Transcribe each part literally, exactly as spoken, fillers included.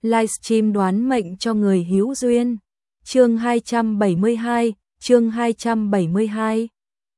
livestream đoán mệnh cho người hữu duyên. Chương hai trăm bảy mươi hai, chương hai trăm bảy mươi hai.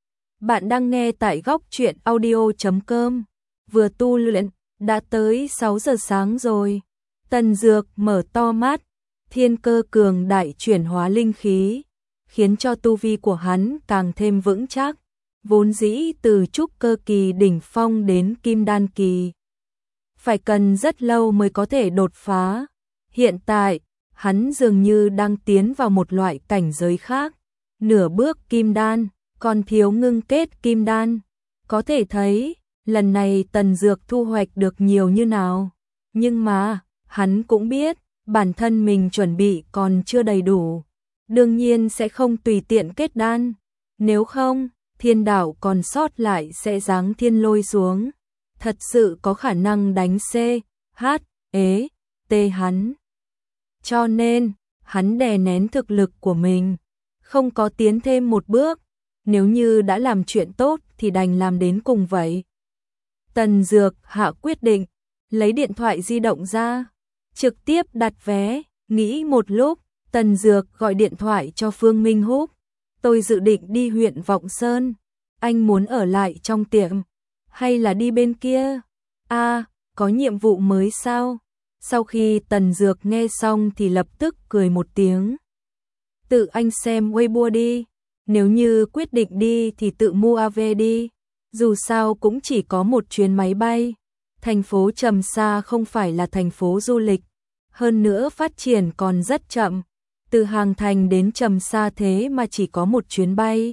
Bạn đang nghe tại góc truyện audio chấm com. Vừa tu luyện, đã tới sáu giờ sáng rồi. Tần Dược mở to mắt, thiên cơ cường đại chuyển hóa linh khí, khiến cho tu vi của hắn càng thêm vững chắc. Vốn dĩ từ trúc cơ kỳ đỉnh phong đến kim đan kỳ, phải cần rất lâu mới có thể đột phá. Hiện tại, hắn dường như đang tiến vào một loại cảnh giới khác. Nửa bước kim đan, còn thiếu ngưng kết kim đan. Có thể thấy, lần này Tần Dược thu hoạch được nhiều như nào. Nhưng mà, hắn cũng biết, bản thân mình chuẩn bị còn chưa đầy đủ. Đương nhiên sẽ không tùy tiện kết đan. Nếu không, thiên đạo còn sót lại sẽ giáng thiên lôi xuống. Thật sự có khả năng đánh C, H, ế, T hắn. Cho nên, hắn đè nén thực lực của mình, không có tiến thêm một bước. Nếu như đã làm chuyện tốt thì đành làm đến cùng vậy. Tần Dược hạ quyết định, lấy điện thoại di động ra, trực tiếp đặt vé. Nghĩ một lúc, Tần Dược gọi điện thoại cho Phương Minh Húc. Tôi dự định đi huyện Vọng Sơn. Anh muốn ở lại trong tiệm, hay là đi bên kia? À, có nhiệm vụ mới sao? Sau khi Tần Dược nghe xong thì lập tức cười một tiếng. Tự anh xem Weibo đi. Nếu như quyết định đi thì tự mua a vê đi. Dù sao cũng chỉ có một chuyến máy bay. Thành phố Trầm Sa không phải là thành phố du lịch. Hơn nữa phát triển còn rất chậm. Từ Hàng Thành đến Trầm Sa thế mà chỉ có một chuyến bay.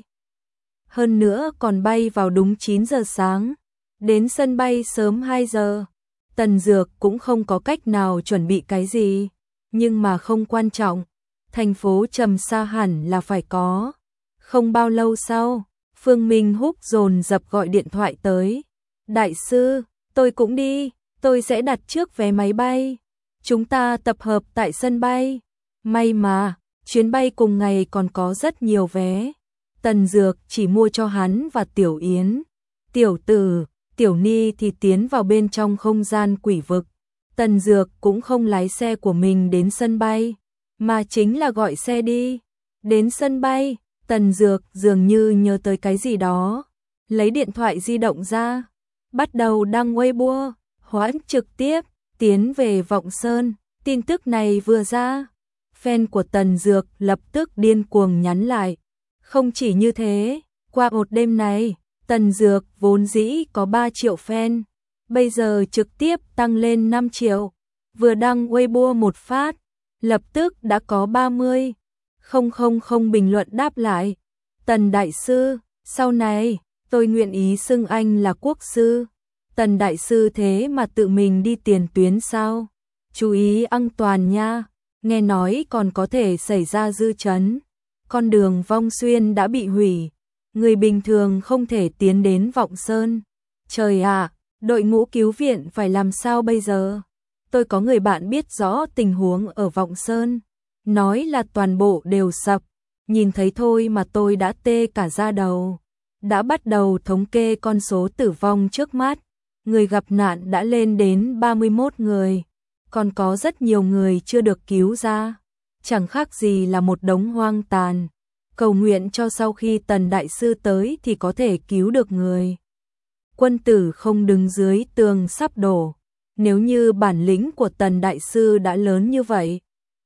Hơn nữa còn bay vào đúng chín giờ sáng. Đến sân bay sớm hai giờ. Tần Dược cũng không có cách nào chuẩn bị cái gì. Nhưng mà không quan trọng. Thành phố Trầm Sa hẳn là phải có. Không bao lâu sau, Phương Minh Húc dồn dập gọi điện thoại tới. Đại sư, tôi cũng đi. Tôi sẽ đặt trước vé máy bay. Chúng ta tập hợp tại sân bay. May mà, chuyến bay cùng ngày còn có rất nhiều vé. Tần Dược chỉ mua cho hắn và Tiểu Yến. Tiểu Tử, Tiểu Ni thì tiến vào bên trong không gian quỷ vực. Tần Dược cũng không lái xe của mình đến sân bay, mà chính là gọi xe đi. Đến sân bay, Tần Dược dường như nhớ tới cái gì đó. Lấy điện thoại di động ra, bắt đầu đăng Weibo, hoãn trực tiếp, tiến về Vọng Sơn. Tin tức này vừa ra, fan của Tần Dược lập tức điên cuồng nhắn lại. Không chỉ như thế, qua một đêm này, Tần Dược vốn dĩ có ba triệu fan, bây giờ trực tiếp tăng lên năm triệu. Vừa đăng Weibo một phát, lập tức đã có ba mươi không không không bình luận đáp lại. Tần Đại Sư, sau này, tôi nguyện ý xưng anh là quốc sư. Tần Đại Sư thế mà tự mình đi tiền tuyến sao? Chú ý an toàn nha, nghe nói còn có thể xảy ra dư chấn. Con đường Vong Xuyên đã bị hủy, người bình thường không thể tiến đến Vọng Sơn. Trời ạ, đội ngũ cứu viện phải làm sao bây giờ? Tôi có người bạn biết rõ tình huống ở Vọng Sơn, nói là toàn bộ đều sập. Nhìn thấy thôi mà tôi đã tê cả da đầu. Đã bắt đầu thống kê con số tử vong trước mắt. Người gặp nạn đã lên đến ba mươi mốt người. Còn có rất nhiều người chưa được cứu ra. Chẳng khác gì là một đống hoang tàn. Cầu nguyện cho sau khi Tần Đại Sư tới thì có thể cứu được người. Quân tử không đứng dưới tường sắp đổ. Nếu như bản lĩnh của Tần Đại Sư đã lớn như vậy,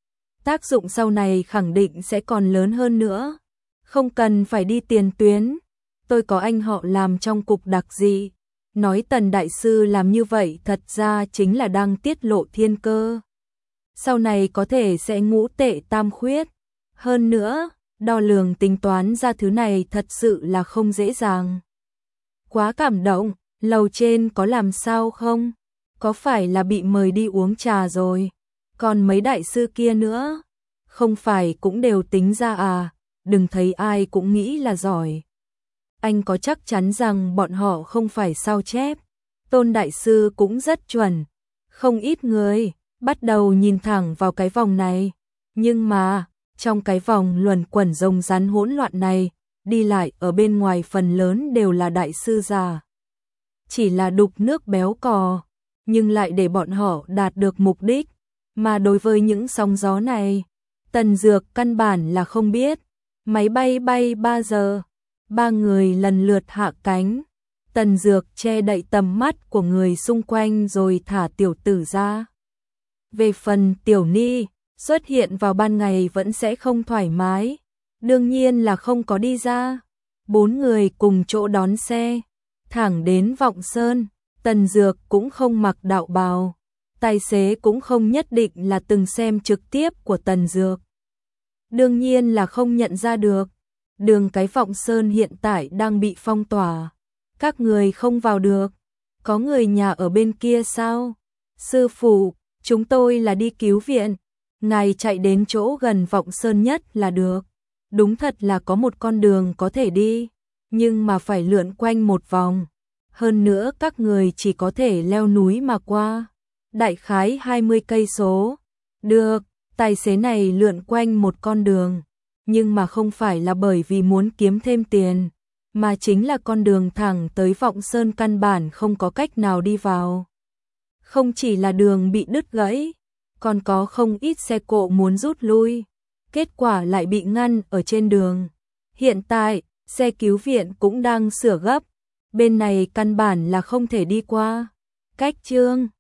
tác dụng sau này khẳng định sẽ còn lớn hơn nữa. Không cần phải đi tiền tuyến. Tôi có anh họ làm trong cục đặc dị. Nói Tần Đại Sư làm như vậy thật ra chính là đang tiết lộ thiên cơ. Sau này có thể sẽ ngũ tệ tam khuyết. Hơn nữa, đo lường tính toán ra thứ này thật sự là không dễ dàng. Quá cảm động, lầu trên có làm sao không? Có phải là bị mời đi uống trà rồi? Còn mấy đại sư kia nữa? Không phải cũng đều tính ra à? Đừng thấy ai cũng nghĩ là giỏi. Anh có chắc chắn rằng bọn họ không phải sao chép? Tôn Đại Sư cũng rất chuẩn. Không ít người bắt đầu nhìn thẳng vào cái vòng này. Nhưng mà, trong cái vòng luẩn quẩn rồng rắn hỗn loạn này, đi lại ở bên ngoài phần lớn đều là đại sư già. Chỉ là đục nước béo cò, nhưng lại để bọn họ đạt được mục đích. Mà đối với những sóng gió này, Tần Dược căn bản là không biết. Máy bay bay ba giờ, ba người lần lượt hạ cánh. Tần Dược che đậy tầm mắt của người xung quanh rồi thả tiểu tử ra. Về phần Tiểu Ni, xuất hiện vào ban ngày vẫn sẽ không thoải mái. Đương nhiên là không có đi ra. Bốn người cùng chỗ đón xe, thẳng đến Vọng Sơn. Tần Dược cũng không mặc đạo bào. Tài xế cũng không nhất định là từng xem trực tiếp của Tần Dược. Đương nhiên là không nhận ra được. Đường cái Vọng Sơn hiện tại đang bị phong tỏa. Các người không vào được. Có người nhà ở bên kia sao? Sư phụ, chúng tôi là đi cứu viện. Ngài chạy đến chỗ gần Vọng Sơn nhất là được. Đúng thật là có một con đường có thể đi, nhưng mà phải lượn quanh một vòng. Hơn nữa các người chỉ có thể leo núi mà qua. Đại khái hai mươi cây số. Được, tài xế này lượn quanh một con đường, nhưng mà không phải là bởi vì muốn kiếm thêm tiền, mà chính là con đường thẳng tới Vọng Sơn căn bản không có cách nào đi vào. Không chỉ là đường bị đứt gãy, còn có không ít xe cộ muốn rút lui, kết quả lại bị ngăn ở trên đường. Hiện tại, xe cứu viện cũng đang sửa gấp, bên này căn bản là không thể đi qua. Cách chương